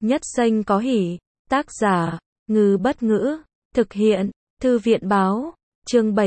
Nhất Xanh có hỉ. Tác giả, Ngư Bất Ngữ. Thực hiện, Thư viện Báo. Chương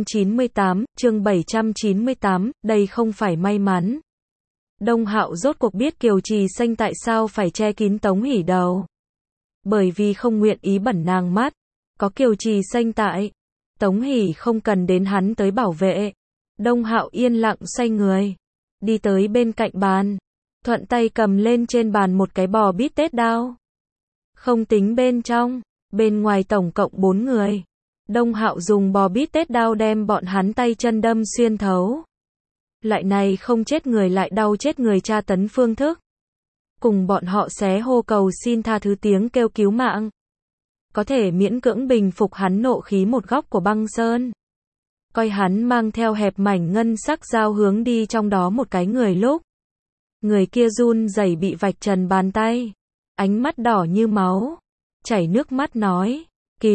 798, đây không phải may mắn. Đông Hạo rốt cuộc biết Kiều Trì Xanh tại sao phải che kín Tống Hỷ đầu. Bởi vì không nguyện ý bẩn nàng mắt. Có Kiều Trì Xanh tại, Tống Hỷ không cần đến hắn tới bảo vệ. Đông Hạo yên lặng xoay người, đi tới bên cạnh bàn, thuận tay cầm lên trên bàn một cái bò bít tết đao. Không tính bên trong, bên ngoài tổng cộng 4 người. Đông Hạo dùng bò bít tết đao đem bọn hắn tay chân đâm xuyên thấu. Loại này không chết người lại đau chết người tra tấn phương thức. Cùng bọn họ xé hô cầu xin tha thứ tiếng kêu cứu mạng. Có thể miễn cưỡng bình phục hắn nộ khí một góc của băng sơn. Coi hắn mang theo hẹp mảnh ngân sắc dao hướng đi trong đó một cái người lúc. Người kia run rẩy bị vạch trần bàn tay. Ánh mắt đỏ như máu. Chảy nước mắt nói.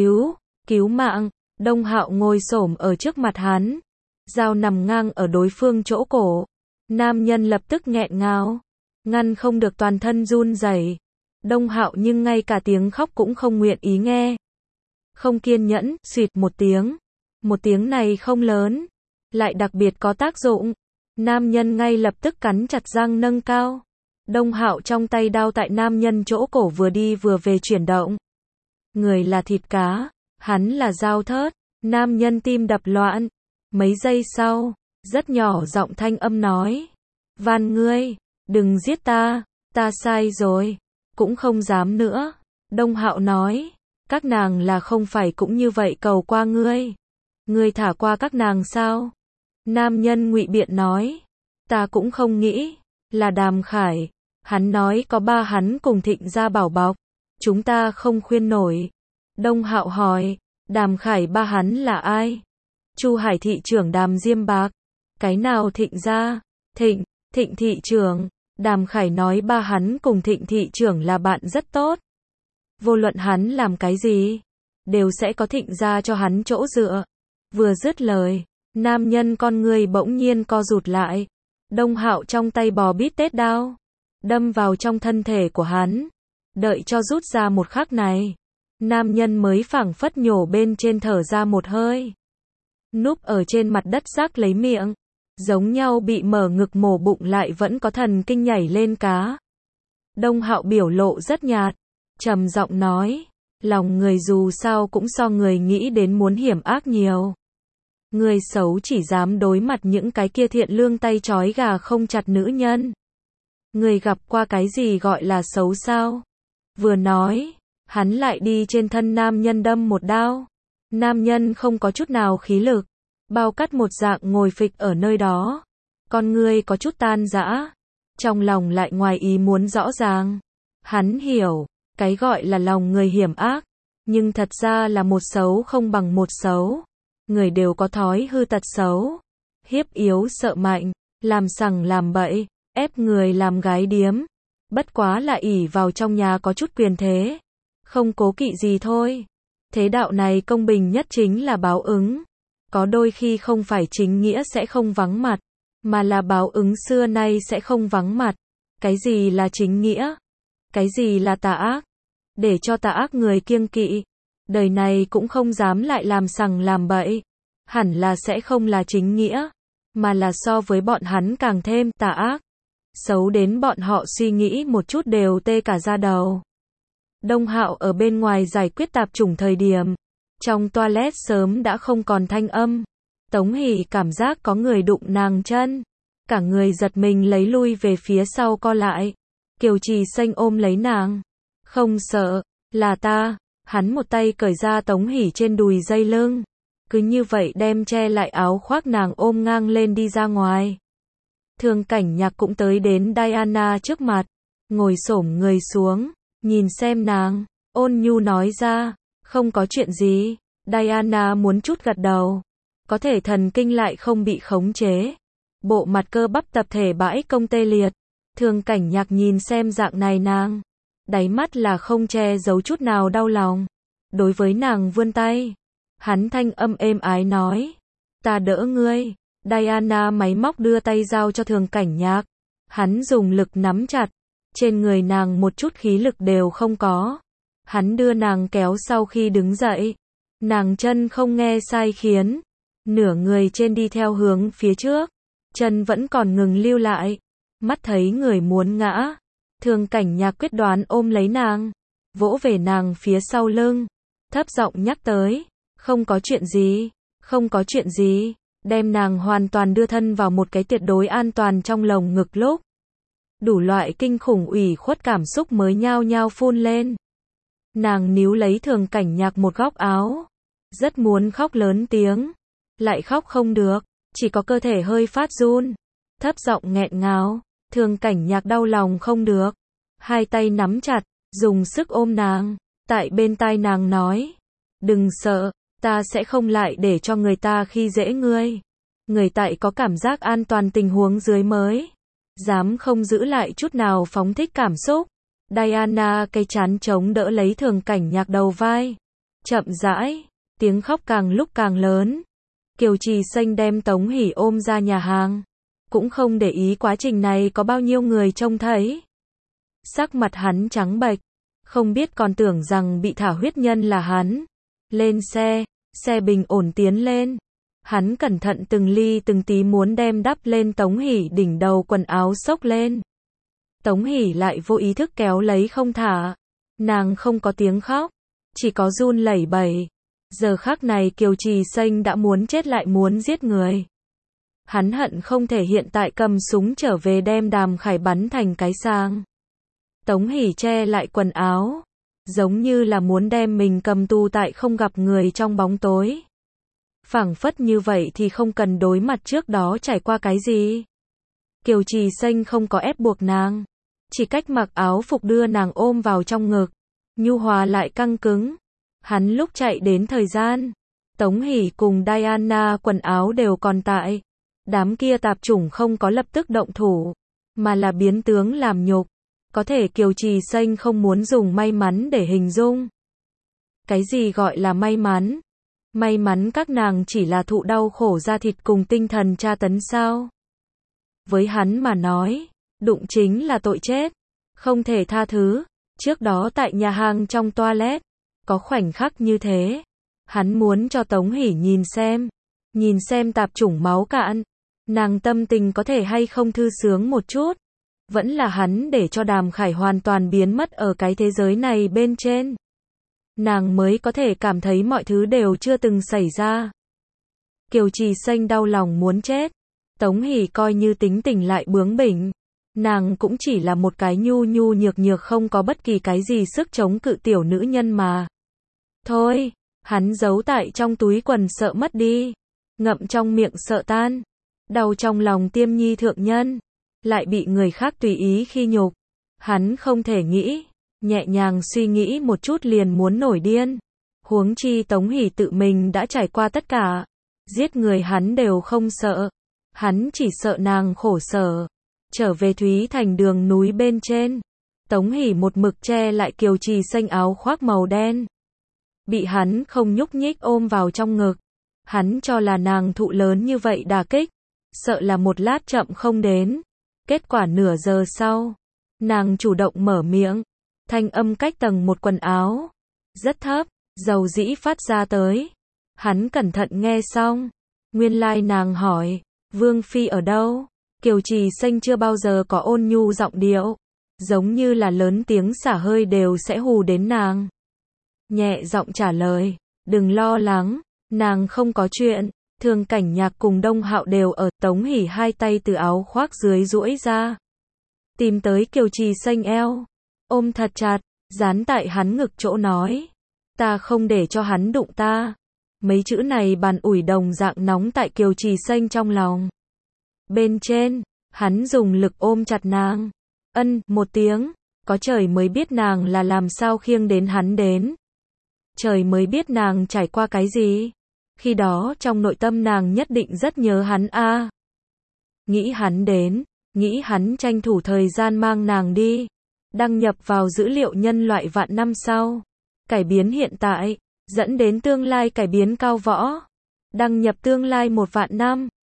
Cứu mạng. Đông Hạo ngồi xổm ở trước mặt hắn. Dao nằm ngang ở đối phương chỗ cổ. Nam nhân lập tức nghẹn ngào. Ngăn không được toàn thân run rẩy. Đông Hạo nhưng ngay cả tiếng khóc cũng không nguyện ý nghe. Không kiên nhẫn, xuyệt một tiếng. Một tiếng này không lớn, lại đặc biệt có tác dụng. Nam nhân ngay lập tức cắn chặt răng nâng cao. Đông Hạo trong tay đao tại nam nhân chỗ cổ vừa đi vừa về chuyển động. Người là thịt cá, hắn là dao thớt. Nam nhân tim đập loạn. Mấy giây sau, rất nhỏ giọng thanh âm nói. Van ngươi, đừng giết ta sai rồi. Cũng không dám nữa. Đông Hạo nói, các nàng là không phải cũng như vậy cầu qua ngươi. Ngươi thả qua các nàng sao? Nam nhân ngụy biện nói, ta cũng không nghĩ, là Đàm Khải. Hắn nói có ba hắn cùng Thịnh gia bảo bọc, chúng ta không khuyên nổi. Đông Hạo hỏi, Đàm Khải ba hắn là ai? Chu Hải thị trưởng Đàm Diêm Bạc. Cái nào Thịnh gia? Thịnh thị trưởng. Đàm Khải nói ba hắn cùng Thịnh thị trưởng là bạn rất tốt. Vô luận hắn làm cái gì, đều sẽ có Thịnh gia cho hắn chỗ dựa. Vừa dứt lời, nam nhân con người bỗng nhiên co rụt lại. Đông Hạo trong tay bò bít tết đao, đâm vào trong thân thể của hắn. Đợi cho rút ra một khắc này, nam nhân mới phảng phất nhổ bên trên thở ra một hơi. Núp ở trên mặt đất rác lấy miệng. Giống nhau bị mở ngực mổ bụng lại vẫn có thần kinh nhảy lên cá. Đông Hạo biểu lộ rất nhạt, trầm giọng nói, lòng người dù sao cũng so người nghĩ đến muốn hiểm ác nhiều. Người xấu chỉ dám đối mặt những cái kia thiện lương tay trói gà không chặt nữ nhân. Người gặp qua cái gì gọi là xấu sao? Vừa nói, hắn lại đi trên thân nam nhân đâm một đao. Nam nhân không có chút nào khí lực, bao cắt một dạng ngồi phịch ở nơi đó. Con ngươi có chút tan rã, trong lòng lại ngoài ý muốn rõ ràng. Hắn hiểu, cái gọi là lòng người hiểm ác, nhưng thật ra là một xấu không bằng một xấu. Người đều có thói hư tật xấu, hiếp yếu sợ mạnh, làm sằng làm bậy, ép người làm gái điếm. Bất quá là ỷ vào trong nhà có chút quyền thế, không cố kỵ gì thôi. Thế đạo này công bình nhất chính là báo ứng. Có đôi khi không phải chính nghĩa sẽ không vắng mặt, mà là báo ứng xưa nay sẽ không vắng mặt. Cái gì là chính nghĩa? Cái gì là tà ác? Để cho tà ác người kiêng kỵ, đời này cũng không dám lại làm sằng làm bậy. Hẳn là sẽ không là chính nghĩa, mà là so với bọn hắn càng thêm tà ác. Xấu đến bọn họ suy nghĩ một chút đều tê cả da đầu. Đông Hạo ở bên ngoài giải quyết tạp chủng thời điểm, trong toilet sớm đã không còn thanh âm. Tống Hỷ cảm giác có người đụng nàng chân. Cả người giật mình lấy lui về phía sau co lại. Kiều Trì Xanh ôm lấy nàng. Không sợ, là ta. Hắn một tay cởi ra Tống Hỷ trên đùi dây lưng. Cứ như vậy đem che lại áo khoác nàng ôm ngang lên đi ra ngoài. Thường Cảnh Nhạc cũng tới đến Diana trước mặt. Ngồi xổm người xuống, nhìn xem nàng, ôn nhu nói ra. Không có chuyện gì. Diana muốn chút gật đầu. Có thể thần kinh lại không bị khống chế. Bộ mặt cơ bắp tập thể bãi công tê liệt. Thường Cảnh Nhạc nhìn xem dạng này nàng. Đáy mắt là không che giấu chút nào đau lòng. Đối với nàng vươn tay. Hắn thanh âm êm ái nói. Ta đỡ ngươi. Diana máy móc đưa tay giao cho Thường Cảnh Nhạc. Hắn dùng lực nắm chặt. Trên người nàng một chút khí lực đều không có. Hắn đưa nàng kéo sau khi đứng dậy. Nàng chân không nghe sai khiến. Nửa người trên đi theo hướng phía trước. Chân vẫn còn ngừng lưu lại. Mắt thấy người muốn ngã. Thường Cảnh Nhạc quyết đoán ôm lấy nàng. Vỗ về nàng phía sau lưng. Thấp giọng nhắc tới. Không có chuyện gì. Không có chuyện gì. Đem nàng hoàn toàn đưa thân vào một cái tuyệt đối an toàn trong lồng ngực lúc. Đủ loại kinh khủng ủy khuất cảm xúc mới nhao nhao phun lên. Nàng níu lấy Thường Cảnh Nhạc một góc áo. Rất muốn khóc lớn tiếng. Lại khóc không được. Chỉ có cơ thể hơi phát run. Thấp giọng nghẹn ngào. Thường Cảnh Nhạc đau lòng không được. Hai tay nắm chặt. Dùng sức ôm nàng. Tại bên tai nàng nói. Đừng sợ. Ta sẽ không lại để cho người ta khi dễ ngươi. Người tại có cảm giác an toàn tình huống dưới mới. Dám không giữ lại chút nào phóng thích cảm xúc. Diana cây chán chống đỡ lấy Thường Cảnh Nhạc đầu vai. Chậm rãi. Tiếng khóc càng lúc càng lớn. Kiều Trì Xanh đem Tống Hỷ ôm ra nhà hàng. Cũng không để ý quá trình này có bao nhiêu người trông thấy. Sắc mặt hắn trắng bệch. Không biết còn tưởng rằng bị thả huyết nhân là hắn. Lên xe. Xe bình ổn tiến lên. Hắn cẩn thận từng ly từng tí muốn đem đắp lên Tống Hỷ đỉnh đầu quần áo xốc lên. Tống Hỷ lại vô ý thức kéo lấy không thả. Nàng không có tiếng khóc. Chỉ có run lẩy bẩy. Giờ khắc này Kiều Trì Xanh đã muốn chết lại muốn giết người. Hắn hận không thể hiện tại cầm súng trở về đem Đàm Khải bắn thành cái sang. Tống Hỷ che lại quần áo. Giống như là muốn đem mình cầm tù tại không gặp người trong bóng tối. Phảng phất như vậy thì không cần đối mặt trước đó trải qua cái gì. Kiều Trì Xanh không có ép buộc nàng. Chỉ cách mặc áo phục đưa nàng ôm vào trong ngực. Nhu hòa lại căng cứng. Hắn lúc chạy đến thời gian. Tống Hỷ cùng Diana quần áo đều còn tại. Đám kia tạp chủng không có lập tức động thủ. Mà là biến tướng làm nhục. Có thể Kiều Trì Xanh không muốn dùng may mắn để hình dung. Cái gì gọi là may mắn? May mắn các nàng chỉ là thụ đau khổ da thịt cùng tinh thần tra tấn sao? Với hắn mà nói, đụng chính là tội chết. Không thể tha thứ. Trước đó tại nhà hàng trong toilet, có khoảnh khắc như thế. Hắn muốn cho Tống Hỷ nhìn xem. Nhìn xem tạp chủng máu cạn. Nàng tâm tình có thể hay không thư sướng một chút. Vẫn là hắn để cho Đàm Khải hoàn toàn biến mất ở cái thế giới này bên trên. Nàng mới có thể cảm thấy mọi thứ đều chưa từng xảy ra. Kiều Trì Xanh đau lòng muốn chết. Tống Hỷ coi như tính tình lại bướng bỉnh. Nàng cũng chỉ là một cái nhu nhu nhược nhược không có bất kỳ cái gì sức chống cự tiểu nữ nhân mà. Thôi, hắn giấu tại trong túi quần sợ mất đi. Ngậm trong miệng sợ tan. Đau trong lòng tiêm nhi thượng nhân. Lại bị người khác tùy ý khi nhục. Hắn không thể nghĩ. Nhẹ nhàng suy nghĩ một chút liền muốn nổi điên. Huống chi Tống Hỷ tự mình đã trải qua tất cả. Giết người hắn đều không sợ. Hắn chỉ sợ nàng khổ sở. Trở về Thúy Thành đường núi bên trên. Tống Hỷ một mực che lại Kiều Trì Xanh áo khoác màu đen. Bị hắn không nhúc nhích ôm vào trong ngực. Hắn cho là nàng thụ lớn như vậy đả kích. Sợ là một lát chậm không đến. Kết quả nửa giờ sau. Nàng chủ động mở miệng. Thanh âm cách tầng một quần áo. Rất thấp, dầu dĩ phát ra tới. Hắn cẩn thận nghe xong. Nguyên lai nàng hỏi. Vương Phi ở đâu? Kiều Trì Xanh chưa bao giờ có ôn nhu giọng điệu. Giống như là lớn tiếng xả hơi đều sẽ hù đến nàng. Nhẹ giọng trả lời. Đừng lo lắng. Nàng không có chuyện. Thường Cảnh Nhạc cùng Đông Hạo đều ở. Tống Hỷ hai tay từ áo khoác dưới duỗi ra. Tìm tới Kiều Trì Xanh eo. Ôm thật chặt. Dán tại hắn ngực chỗ nói. Ta không để cho hắn đụng ta. Mấy chữ này bàn ủi đồng dạng nóng tại Kiều Trì Xanh trong lòng. Bên trên, hắn dùng lực ôm chặt nàng. Ân, một tiếng. Có trời mới biết nàng là làm sao khiêng đến hắn đến. Trời mới biết nàng trải qua cái gì. Khi đó trong nội tâm nàng nhất định rất nhớ hắn a. Nghĩ hắn đến, nghĩ hắn tranh thủ thời gian mang nàng đi. Đăng nhập vào dữ liệu nhân loại vạn năm sau. Cải biến hiện tại, dẫn đến tương lai cải biến cao võ. Đăng nhập tương lai 1 vạn năm.